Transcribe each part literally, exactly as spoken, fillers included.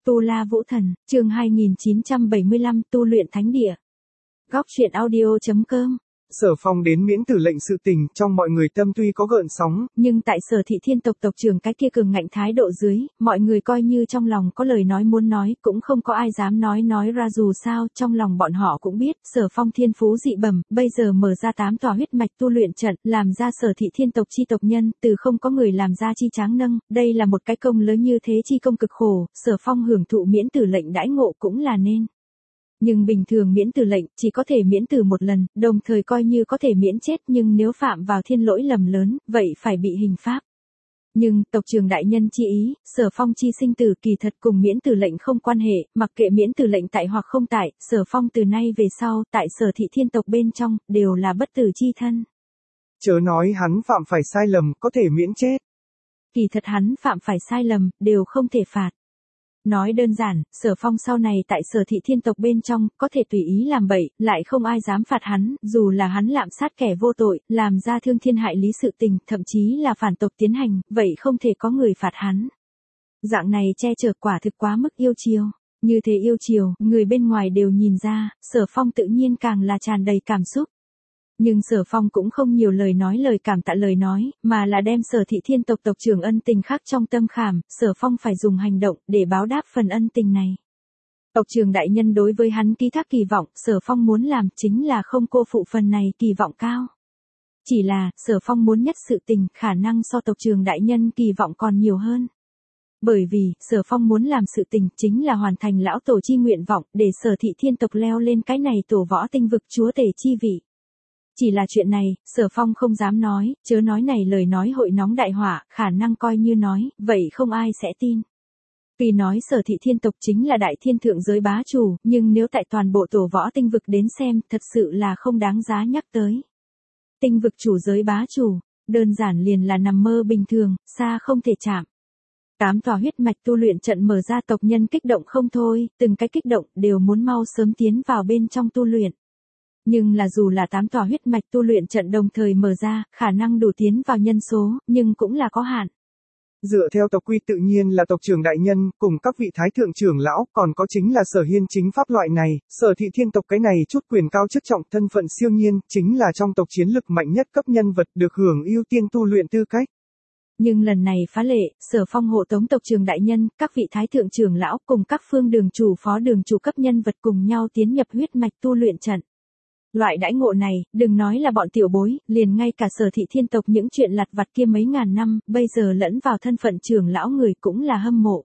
Tu La Vũ Thần, chương hai nghìn chín trăm bảy mươi lăm, tu luyện thánh địa. Góc truyện audio chấm com. Sở Phong đến miễn tử lệnh sự tình, trong mọi người tâm tuy có gợn sóng, nhưng tại Sở Thị Thiên tộc tộc trưởng cái kia cường ngạnh thái độ dưới, mọi người coi như trong lòng có lời nói muốn nói, cũng không có ai dám nói nói ra, dù sao, trong lòng bọn họ cũng biết, Sở Phong thiên phú dị bẩm, bây giờ mở ra tám tòa huyết mạch tu luyện trận, làm ra Sở Thị Thiên tộc chi tộc nhân, từ không có người làm ra chi tráng nâng, đây là một cái công lớn như thế chi công cực khổ, Sở Phong hưởng thụ miễn tử lệnh đãi ngộ cũng là nên. Nhưng bình thường miễn tử lệnh chỉ có thể miễn tử một lần, đồng thời coi như có thể miễn chết, nhưng nếu phạm vào thiên lỗi lầm lớn, vậy phải bị hình pháp. Nhưng, tộc trưởng đại nhân chi ý, Sở Phong chi sinh tử kỳ thật cùng miễn tử lệnh không quan hệ, mặc kệ miễn tử lệnh tại hoặc không tại, Sở Phong từ nay về sau, tại Sở Thị Thiên tộc bên trong, đều là bất tử chi thân. Chớ nói hắn phạm phải sai lầm, có thể miễn chết. Kỳ thật hắn phạm phải sai lầm, đều không thể phạt. Nói đơn giản, Sở Phong sau này tại Sở Thị Thiên tộc bên trong, có thể tùy ý làm bậy, lại không ai dám phạt hắn, dù là hắn lạm sát kẻ vô tội, làm ra thương thiên hại lý sự tình, thậm chí là phản tộc tiến hành, vậy không thể có người phạt hắn. Dạng này che chở quả thực quá mức yêu chiều. Như thế yêu chiều, người bên ngoài đều nhìn ra, Sở Phong tự nhiên càng là tràn đầy cảm xúc. Nhưng Sở Phong cũng không nhiều lời nói lời cảm tạ lời nói, mà là đem Sở Thị Thiên tộc tộc trưởng ân tình khắc trong tâm khảm, Sở Phong phải dùng hành động để báo đáp phần ân tình này. Tộc trưởng đại nhân đối với hắn ký thác kỳ vọng, Sở Phong muốn làm chính là không cô phụ phần này kỳ vọng cao. Chỉ là, Sở Phong muốn nhất sự tình, khả năng so tộc trưởng đại nhân kỳ vọng còn nhiều hơn. Bởi vì, Sở Phong muốn làm sự tình chính là hoàn thành lão tổ chi nguyện vọng, để Sở Thị Thiên tộc leo lên cái này tổ võ tinh vực chúa tể chi vị. Chỉ là chuyện này, Sở Phong không dám nói, chớ nói này lời nói hội nóng đại hỏa, khả năng coi như nói, vậy không ai sẽ tin. Vì nói Sở Thị Thiên tộc chính là đại thiên thượng giới bá chủ, nhưng nếu tại toàn bộ tổ võ tinh vực đến xem, thật sự là không đáng giá nhắc tới. Tinh vực chủ giới bá chủ, đơn giản liền là nằm mơ bình thường, xa không thể chạm. Tám tòa huyết mạch tu luyện trận mở ra, tộc nhân kích động không thôi, từng cái kích động đều muốn mau sớm tiến vào bên trong tu luyện. Nhưng là dù là tám tòa huyết mạch tu luyện trận đồng thời mở ra, khả năng đủ tiến vào nhân số, nhưng cũng là có hạn. Dựa theo tộc quy tự nhiên là tộc trưởng đại nhân, cùng các vị thái thượng trưởng lão, còn có chính là Sở Hiên chính pháp loại này, Sở Thị Thiên tộc cái này chút quyền cao chức trọng, thân phận siêu nhiên, chính là trong tộc chiến lực mạnh nhất cấp nhân vật được hưởng ưu tiên tu luyện tư cách. Nhưng lần này phá lệ, Sở Phong hộ tống tộc trưởng đại nhân, các vị thái thượng trưởng lão cùng các phương đường chủ phó đường chủ cấp nhân vật cùng nhau tiến nhập huyết mạch tu luyện trận. Loại đãi ngộ này, đừng nói là bọn tiểu bối, liền ngay cả Sở Thị Thiên tộc những chuyện lặt vặt kia mấy ngàn năm, bây giờ lẫn vào thân phận trưởng lão người cũng là hâm mộ.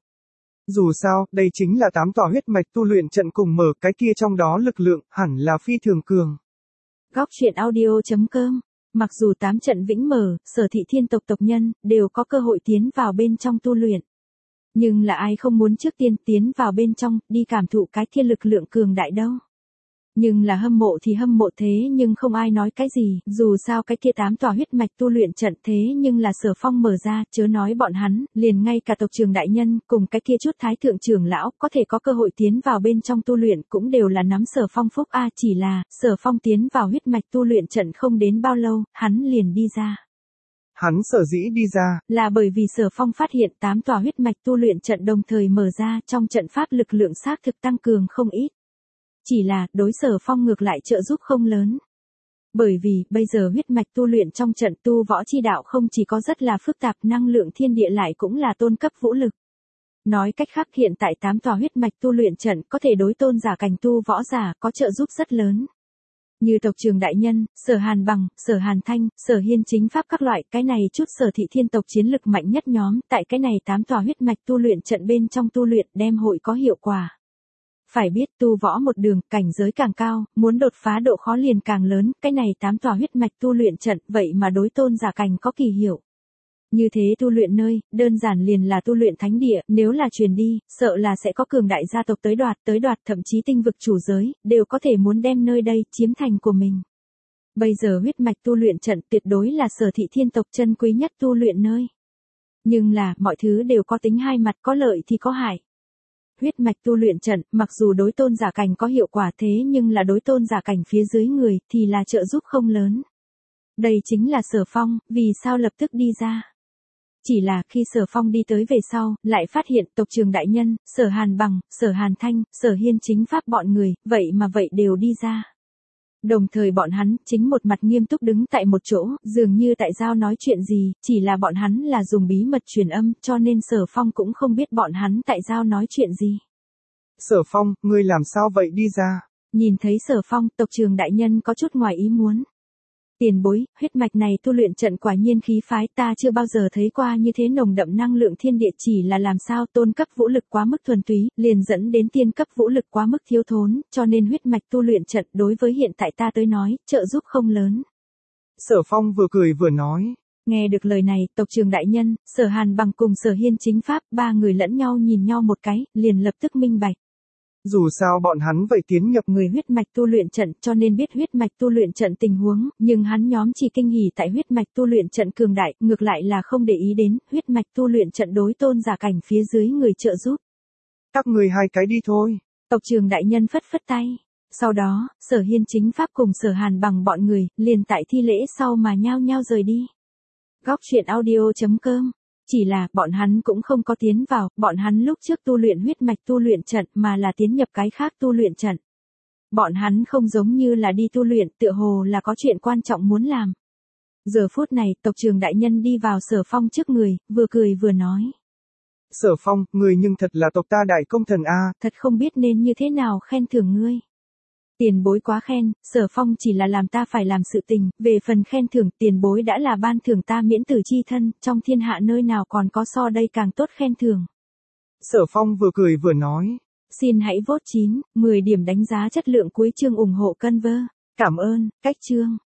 Dù sao, đây chính là tám tòa huyết mạch tu luyện trận cùng mở, cái kia trong đó lực lượng, hẳn là phi thường cường. Góc truyện audio chấm com. Mặc dù tám trận vĩnh mở, Sở Thị Thiên tộc tộc nhân, đều có cơ hội tiến vào bên trong tu luyện. Nhưng là ai không muốn trước tiên tiến vào bên trong, đi cảm thụ cái thiên lực lượng cường đại đâu. Nhưng là hâm mộ thì hâm mộ thế nhưng không ai nói cái gì, dù sao cái kia tám tòa huyết mạch tu luyện trận thế nhưng là Sở Phong mở ra, chớ nói bọn hắn, liền ngay cả tộc trưởng đại nhân, cùng cái kia chút thái thượng trưởng lão, có thể có cơ hội tiến vào bên trong tu luyện cũng đều là nắm Sở Phong phúc a, chỉ là, Sở Phong tiến vào huyết mạch tu luyện trận không đến bao lâu, hắn liền đi ra. Hắn sở dĩ đi ra, là bởi vì Sở Phong phát hiện tám tòa huyết mạch tu luyện trận đồng thời mở ra, trong trận pháp lực lượng xác thực tăng cường không ít. Chỉ là, đối Sở Phong ngược lại trợ giúp không lớn. Bởi vì, bây giờ huyết mạch tu luyện trong trận tu võ chi đạo không chỉ có rất là phức tạp, năng lượng thiên địa lại cũng là tôn cấp vũ lực. Nói cách khác, hiện tại tám tòa huyết mạch tu luyện trận có thể đối tôn giả cảnh tu võ giả có trợ giúp rất lớn. Như tộc trưởng đại nhân, Sở Hàn Bằng, Sở Hàn Thanh, Sở Hiên chính pháp các loại, cái này chút Sở Thị Thiên tộc chiến lực mạnh nhất nhóm, tại cái này tám tòa huyết mạch tu luyện trận bên trong tu luyện đem hội có hiệu quả. Phải biết tu võ một đường, cảnh giới càng cao, muốn đột phá độ khó liền càng lớn, cái này tám tòa huyết mạch tu luyện trận, vậy mà đối tôn giả cảnh có kỳ hiệu. Như thế tu luyện nơi, đơn giản liền là tu luyện thánh địa, nếu là truyền đi, sợ là sẽ có cường đại gia tộc tới đoạt, tới đoạt thậm chí tinh vực chủ giới, đều có thể muốn đem nơi đây, chiếm thành của mình. Bây giờ huyết mạch tu luyện trận tuyệt đối là Sở Thị Thiên tộc chân quý nhất tu luyện nơi. Nhưng là, mọi thứ đều có tính hai mặt, có lợi thì có hại. Huyết mạch tu luyện trận, mặc dù đối tôn giả cảnh có hiệu quả thế nhưng là đối tôn giả cảnh phía dưới người, thì là trợ giúp không lớn. Đây chính là Sở Phong, vì sao lập tức đi ra. Chỉ là khi Sở Phong đi tới về sau, lại phát hiện tộc trưởng đại nhân, Sở Hàn Bằng, Sở Hàn Thanh, Sở Hiên chính pháp bọn người, vậy mà vậy đều đi ra. Đồng thời bọn hắn chính một mặt nghiêm túc đứng tại một chỗ, dường như tại giao nói chuyện gì, chỉ là bọn hắn là dùng bí mật truyền âm, cho nên Sở Phong cũng không biết bọn hắn tại giao nói chuyện gì. Sở Phong, ngươi làm sao vậy đi ra? Nhìn thấy Sở Phong, tộc trưởng đại nhân có chút ngoài ý muốn. Tiền bối, huyết mạch này tu luyện trận quả nhiên khí phái, ta chưa bao giờ thấy qua như thế nồng đậm năng lượng thiên địa, chỉ là làm sao tôn cấp vũ lực quá mức thuần túy, liền dẫn đến tiên cấp vũ lực quá mức thiếu thốn, cho nên huyết mạch tu luyện trận đối với hiện tại ta tới nói, trợ giúp không lớn. Sở Phong vừa cười vừa nói. Nghe được lời này, tộc trưởng đại nhân, Sở Hàn Bằng cùng Sở Hiên chính pháp, ba người lẫn nhau nhìn nhau một cái, liền lập tức minh bạch. Dù sao bọn hắn vậy tiến nhập người huyết mạch tu luyện trận, cho nên biết huyết mạch tu luyện trận tình huống, nhưng hắn nhóm chỉ kinh hỉ tại huyết mạch tu luyện trận cường đại, ngược lại là không để ý đến huyết mạch tu luyện trận đối tôn giả cảnh phía dưới người trợ giúp. Các người hai cái đi thôi. Tộc trưởng đại nhân phất phất tay. Sau đó, Sở Hiên chính pháp cùng Sở Hàn Bằng bọn người, liền tại thi lễ sau mà nhao nhao rời đi. Góc truyện audio chấm com. Chỉ là, bọn hắn cũng không có tiến vào, bọn hắn lúc trước tu luyện huyết mạch tu luyện trận mà là tiến nhập cái khác tu luyện trận. Bọn hắn không giống như là đi tu luyện, tựa hồ là có chuyện quan trọng muốn làm. Giờ phút này, tộc trưởng đại nhân đi vào Sở Phong trước người, vừa cười vừa nói. Sở Phong, người nhưng thật là tộc ta đại công thần a. Thật không biết nên như thế nào khen thưởng ngươi. Tiền bối quá khen, Sở Phong chỉ là làm ta phải làm sự tình, về phần khen thưởng tiền bối đã là ban thưởng ta miễn tử chi thân, trong thiên hạ nơi nào còn có so đây càng tốt khen thưởng. Sở Phong vừa cười vừa nói. Xin hãy vote chín, mười điểm đánh giá chất lượng cuối chương ủng hộ Conver. Cảm ơn, cách chương.